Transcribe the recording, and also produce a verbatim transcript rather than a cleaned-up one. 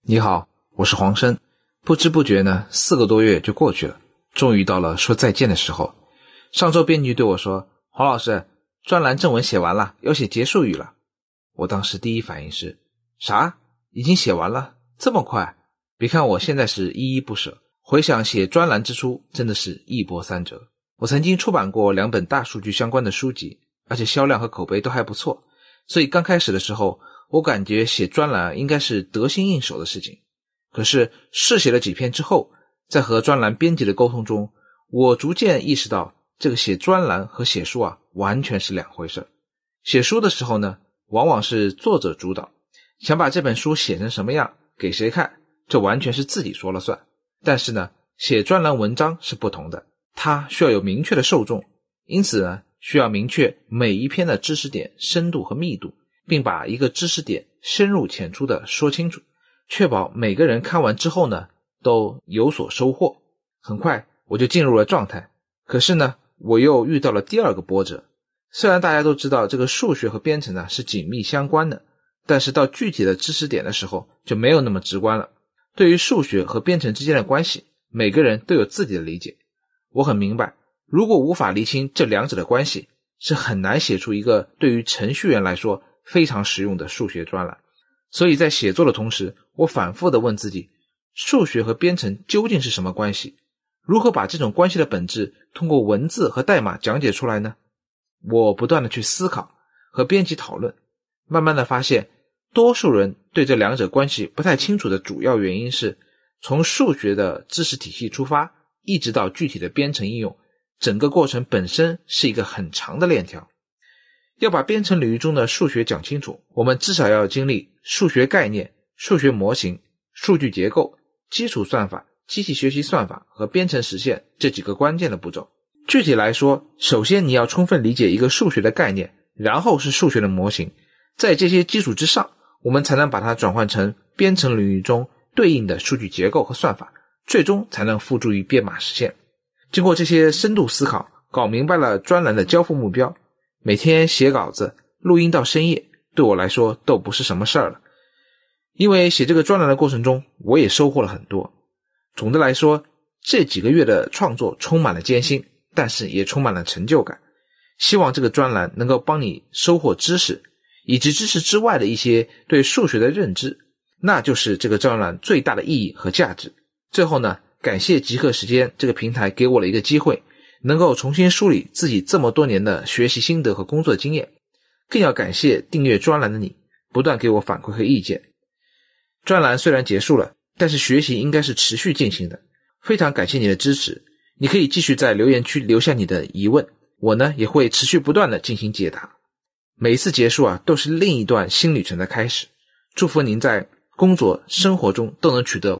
你好，我是黄生。不知不觉呢，四个多月就过去了，终于到了说再见的时候。上周编辑对我说，黄老师，专栏正文写完了，要写结束语了。我当时第一反应是，啥？已经写完了？这么快？别看我现在是依依不舍，回想写专栏之初，真的是一波三折。我曾经出版过两本大数据相关的书籍，而且销量和口碑都还不错，所以刚开始的时候，我感觉写专栏应该是得心应手的事情。可是试写了几篇之后，在和专栏编辑的沟通中，我逐渐意识到这个写专栏和写书啊完全是两回事。写书的时候呢，往往是作者主导，想把这本书写成什么样，给谁看，这完全是自己说了算。但是呢，写专栏文章是不同的，它需要有明确的受众，因此呢，需要明确每一篇的知识点深度和密度，并把一个知识点深入浅出的说清楚，确保每个人看完之后呢都有所收获。很快我就进入了状态，可是呢我又遇到了第二个波折。虽然大家都知道这个数学和编程呢是紧密相关的，但是到具体的知识点的时候就没有那么直观了。对于数学和编程之间的关系，每个人都有自己的理解。我很明白，如果无法厘清这两者的关系，是很难写出一个对于程序员来说非常实用的数学专栏。所以在写作的同时，我反复地问自己，数学和编程究竟是什么关系？如何把这种关系的本质通过文字和代码讲解出来呢？我不断地去思考，和编辑讨论，慢慢地发现，多数人对这两者关系不太清楚的主要原因是，从数学的知识体系出发，一直到具体的编程应用，整个过程本身是一个很长的链条。要把编程领域中的数学讲清楚，我们至少要经历数学概念、数学模型、数据结构、基础算法、机器学习算法和编程实现这几个关键的步骤。具体来说，首先你要充分理解一个数学的概念，然后是数学的模型，在这些基础之上，我们才能把它转换成编程领域中对应的数据结构和算法，最终才能付诸于编码实现。经过这些深度思考，搞明白了专栏的交付目标，每天写稿子、录音到深夜，对我来说都不是什么事儿了。因为写这个专栏的过程中，我也收获了很多。总的来说，这几个月的创作充满了艰辛，但是也充满了成就感。希望这个专栏能够帮你收获知识，以及知识之外的一些对数学的认知，那就是这个专栏最大的意义和价值。最后呢，感谢极客时间这个平台给我了一个机会，能够重新梳理自己这么多年的学习心得和工作经验，更要感谢订阅专栏的你，不断给我反馈和意见。专栏虽然结束了，但是学习应该是持续进行的。非常感谢你的支持，你可以继续在留言区留下你的疑问，我呢也会持续不断的进行解答。每一次结束啊，都是另一段新旅程的开始。祝福您在工作生活中都能取得